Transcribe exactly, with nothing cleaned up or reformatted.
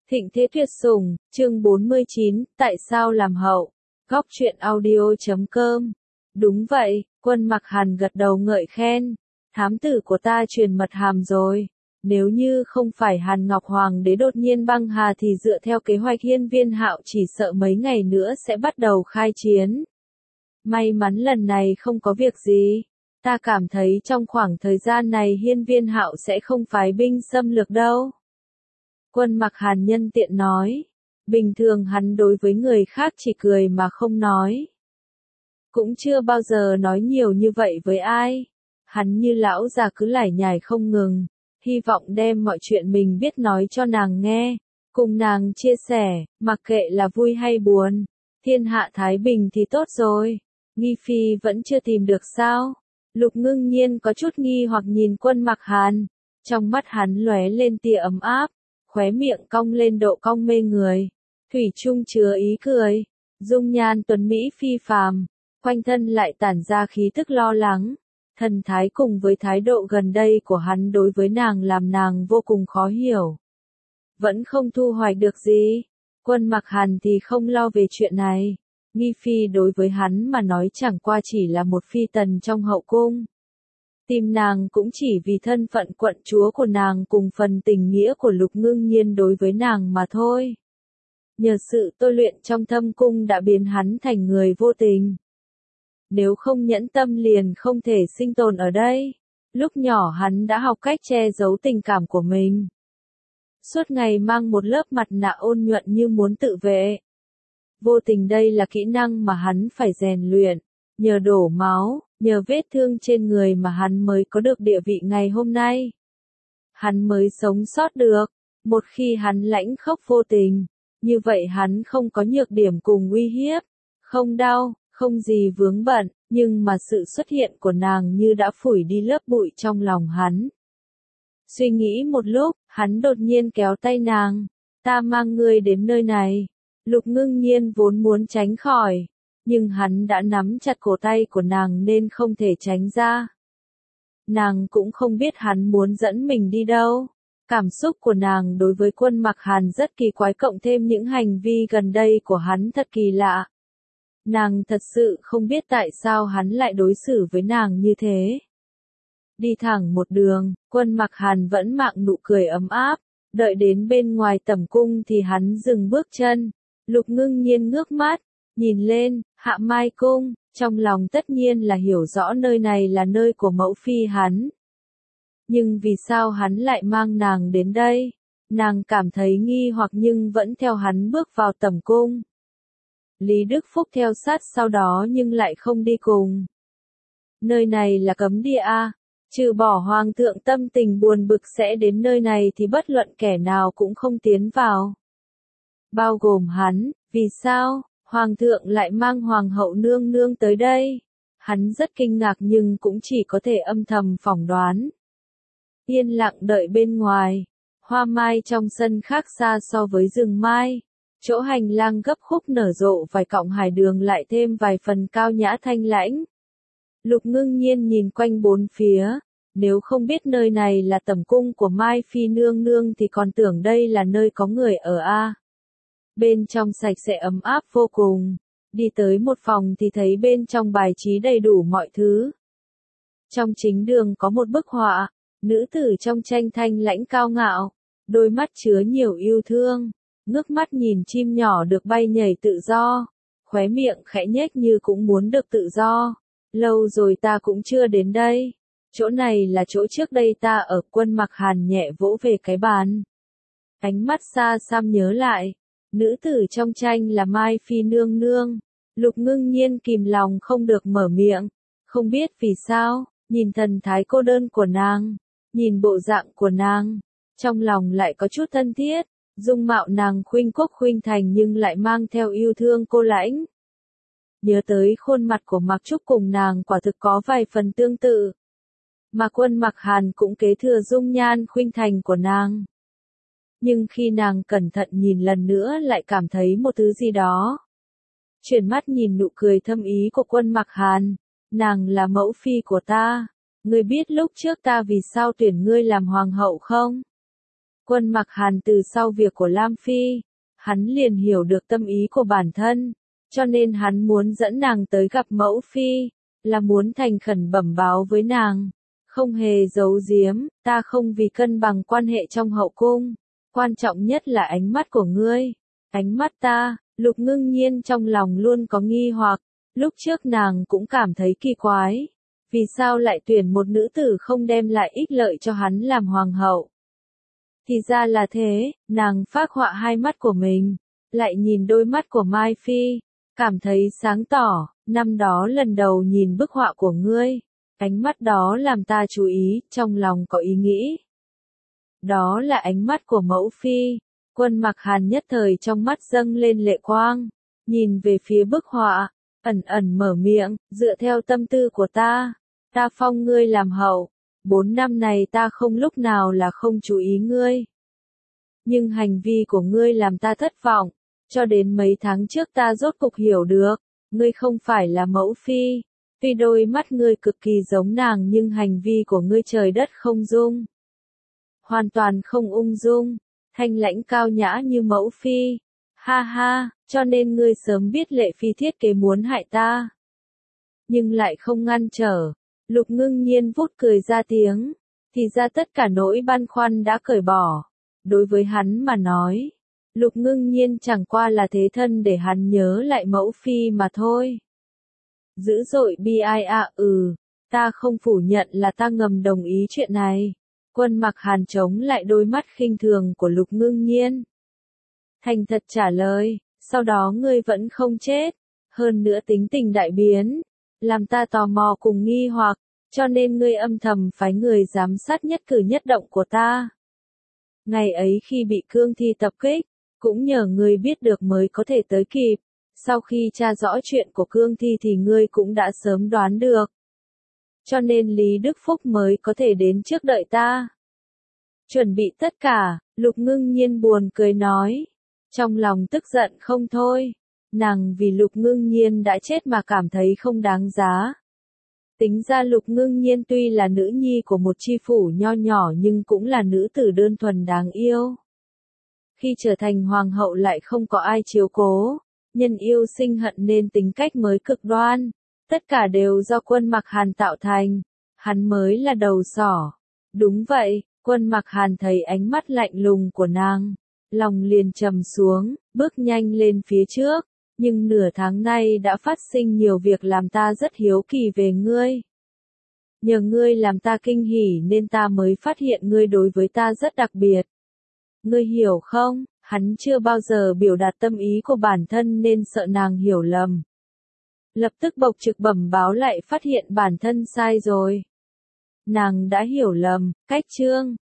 Thịnh thế tuyệt sủng, chương bốn mươi chín, tại sao làm hậu? Góc truyện audio chấm com. Đúng vậy, Quân Mặc Hàn gật đầu ngợi khen. Thám tử của ta truyền mật hàm rồi. Nếu như không phải Hàn Ngọc Hoàng đế đột nhiên băng hà thì dựa theo kế hoạch Hiên Viên Hạo chỉ sợ mấy ngày nữa sẽ bắt đầu khai chiến. May mắn lần này không có việc gì. Ta cảm thấy trong khoảng thời gian này Hiên Viên Hạo sẽ không phái binh xâm lược đâu. Quân Mặc Hàn nhân tiện nói. Bình thường hắn đối với người khác chỉ cười mà không nói. Cũng chưa bao giờ nói nhiều như vậy với ai. Hắn như lão già cứ lải nhải không ngừng. Hy vọng đem mọi chuyện mình biết nói cho nàng nghe. Cùng nàng chia sẻ, mặc kệ là vui hay buồn. Thiên hạ thái bình thì tốt rồi. Nghi Phi vẫn chưa tìm được sao? Lục Ngưng Nhiên có chút nghi hoặc nhìn Quân Mặc Hàn. Trong mắt hắn lóe lên tia ấm áp. Khóe miệng cong lên độ cong mê người. Thủy chung chứa ý cười. Dung nhan tuấn mỹ phi phàm. Quanh thân lại tản ra khí tức lo lắng. Thần thái cùng với thái độ gần đây của hắn đối với nàng làm nàng vô cùng khó hiểu. Vẫn không thu hoạch được gì. Quân Mặc Hàn thì không lo về chuyện này. Nghi Phi đối với hắn mà nói chẳng qua chỉ là một phi tần trong hậu cung. Tìm nàng cũng chỉ vì thân phận quận chúa của nàng cùng phần tình nghĩa của Lục Ngưng Nhiên đối với nàng mà thôi. Nhờ sự tôi luyện trong thâm cung đã biến hắn thành người vô tình. Nếu không nhẫn tâm liền không thể sinh tồn ở đây. Lúc nhỏ hắn đã học cách che giấu tình cảm của mình. Suốt ngày mang một lớp mặt nạ ôn nhuận như muốn tự vệ. Vô tình đây là kỹ năng mà hắn phải rèn luyện. Nhờ đổ máu, nhờ vết thương trên người mà hắn mới có được địa vị ngày hôm nay. Hắn mới sống sót được. Một khi hắn lãnh khốc vô tình, như vậy hắn không có nhược điểm cùng uy hiếp. Không đau, không gì vướng bận, nhưng mà sự xuất hiện của nàng như đã phủi đi lớp bụi trong lòng hắn. Suy nghĩ một lúc, hắn đột nhiên kéo tay nàng. Ta mang ngươi đến nơi này. Lục Ngưng Nhiên vốn muốn tránh khỏi. Nhưng hắn đã nắm chặt cổ tay của nàng nên không thể tránh ra. Nàng cũng không biết hắn muốn dẫn mình đi đâu. Cảm xúc của nàng đối với Quân Mặc Hàn rất kỳ quái cộng thêm những hành vi gần đây của hắn thật kỳ lạ. Nàng thật sự không biết tại sao hắn lại đối xử với nàng như thế. Đi thẳng một đường, Quân Mặc Hàn vẫn mạng nụ cười ấm áp. Đợi đến bên ngoài tẩm cung thì hắn dừng bước chân. Lục Ngưng Nhiên ngước mắt. Nhìn lên, Hạ Mai Cung, trong lòng tất nhiên là hiểu rõ nơi này là nơi của mẫu phi hắn. Nhưng vì sao hắn lại mang nàng đến đây? Nàng cảm thấy nghi hoặc nhưng vẫn theo hắn bước vào tẩm cung. Lý Đức Phúc theo sát sau đó nhưng lại không đi cùng. Nơi này là cấm địa a, trừ bỏ hoàng thượng tâm tình buồn bực sẽ đến nơi này thì bất luận kẻ nào cũng không tiến vào. Bao gồm hắn, vì sao? Hoàng thượng lại mang hoàng hậu nương nương tới đây. Hắn rất kinh ngạc nhưng cũng chỉ có thể âm thầm phỏng đoán. Yên lặng đợi bên ngoài. Hoa mai trong sân khác xa so với rừng mai. Chỗ hành lang gấp khúc nở rộ vài cọng hải đường lại thêm vài phần cao nhã thanh lãnh. Lục Ngưng Nhiên nhìn quanh bốn phía. Nếu không biết nơi này là tẩm cung của Mai Phi nương nương thì còn tưởng đây là nơi có người ở a. Bên trong sạch sẽ ấm áp vô cùng. Đi tới một phòng thì thấy bên trong bài trí đầy đủ mọi thứ. Trong chính đường có một bức họa, nữ tử trong tranh thanh lãnh cao ngạo, đôi mắt chứa nhiều yêu thương, ngước mắt nhìn chim nhỏ được bay nhảy tự do, khóe miệng khẽ nhếch như cũng muốn được tự do. Lâu rồi ta cũng chưa đến đây. Chỗ này là chỗ trước đây ta ở. Quân Mặc Hàn nhẹ vỗ về cái bàn. Ánh mắt xa xăm nhớ lại. Nữ tử trong tranh là Mai Phi nương nương. Lục Ngưng Nhiên kìm lòng không được mở miệng. Không biết vì sao, nhìn thần thái cô đơn của nàng, nhìn bộ dạng của nàng, trong lòng lại có chút thân thiết. Dung mạo nàng khuynh quốc khuynh thành nhưng lại mang theo yêu thương cô lãnh. Nhớ tới khuôn mặt của Mặc Trúc cùng nàng quả thực có vài phần tương tự. Mà Quân Mặc Hàn cũng kế thừa dung nhan khuynh thành của nàng. Nhưng khi nàng cẩn thận nhìn lần nữa lại cảm thấy một thứ gì đó. Chuyển mắt nhìn nụ cười thâm ý của Quân Mặc Hàn. Nàng là mẫu phi của ta. Ngươi biết lúc trước ta vì sao tuyển ngươi làm hoàng hậu không? Quân Mặc Hàn từ sau việc của Lam Phi, hắn liền hiểu được tâm ý của bản thân, cho nên hắn muốn dẫn nàng tới gặp mẫu phi, là muốn thành khẩn bẩm báo với nàng, không hề giấu giếm, ta không vì cân bằng quan hệ trong hậu cung, quan trọng nhất là ánh mắt của ngươi, ánh mắt ta. Lục Ngưng Nhiên trong lòng luôn có nghi hoặc, lúc trước nàng cũng cảm thấy kỳ quái, vì sao lại tuyển một nữ tử không đem lại ích lợi cho hắn làm hoàng hậu. Thì ra là thế, nàng phác họa hai mắt của mình, lại nhìn đôi mắt của Mai Phi, cảm thấy sáng tỏ, năm đó lần đầu nhìn bức họa của ngươi, ánh mắt đó làm ta chú ý, trong lòng có ý nghĩ. Đó là ánh mắt của mẫu phi. Quân Mặc Hàn nhất thời trong mắt dâng lên lệ quang, nhìn về phía bức họa, ẩn ẩn mở miệng, dựa theo tâm tư của ta, ta phong ngươi làm hậu, bốn năm này ta không lúc nào là không chú ý ngươi. Nhưng hành vi của ngươi làm ta thất vọng, cho đến mấy tháng trước ta rốt cục hiểu được, ngươi không phải là mẫu phi, tuy đôi mắt ngươi cực kỳ giống nàng nhưng hành vi của ngươi trời đất không dung. Hoàn toàn không ung dung. Thanh lãnh cao nhã như mẫu phi, ha ha, cho nên ngươi sớm biết Lệ Phi thiết kế muốn hại ta. Nhưng lại không ngăn trở, Lục Ngưng Nhiên vút cười ra tiếng, thì ra tất cả nỗi băn khoăn đã cởi bỏ. Đối với hắn mà nói, Lục Ngưng Nhiên chẳng qua là thế thân để hắn nhớ lại mẫu phi mà thôi. Dữ dội bi ai à ừ, ta không phủ nhận là ta ngầm đồng ý chuyện này. Quân Mặc Hàn chống lại đôi mắt khinh thường của Lục Ngưng Nhiên. Thành thật trả lời, sau đó ngươi vẫn không chết, hơn nữa tính tình đại biến, làm ta tò mò cùng nghi hoặc, cho nên ngươi âm thầm phái người giám sát nhất cử nhất động của ta. Ngày ấy khi bị cương thi tập kích, cũng nhờ ngươi biết được mới có thể tới kịp, sau khi tra rõ chuyện của cương thi thì ngươi cũng đã sớm đoán được. Cho nên Lý Đức Phúc mới có thể đến trước đợi ta. Chuẩn bị tất cả, Lục Ngưng Nhiên buồn cười nói. Trong lòng tức giận không thôi. Nàng vì Lục Ngưng Nhiên đã chết mà cảm thấy không đáng giá. Tính ra Lục Ngưng Nhiên tuy là nữ nhi của một chi phủ nho nhỏ nhưng cũng là nữ tử đơn thuần đáng yêu. Khi trở thành hoàng hậu lại không có ai chiếu cố, nhân yêu sinh hận nên tính cách mới cực đoan. Tất cả đều do Quân Mặc Hàn tạo thành, hắn mới là đầu sỏ. Đúng vậy, Quân Mặc Hàn thấy ánh mắt lạnh lùng của nàng, lòng liền trầm xuống, bước nhanh lên phía trước, nhưng nửa tháng nay đã phát sinh nhiều việc làm ta rất hiếu kỳ về ngươi. Nhờ ngươi làm ta kinh hỉ nên ta mới phát hiện ngươi đối với ta rất đặc biệt. Ngươi hiểu không, hắn chưa bao giờ biểu đạt tâm ý của bản thân nên sợ nàng hiểu lầm. Lập tức bộc trực bẩm báo lại phát hiện bản thân sai rồi. Nàng đã hiểu lầm, cách chương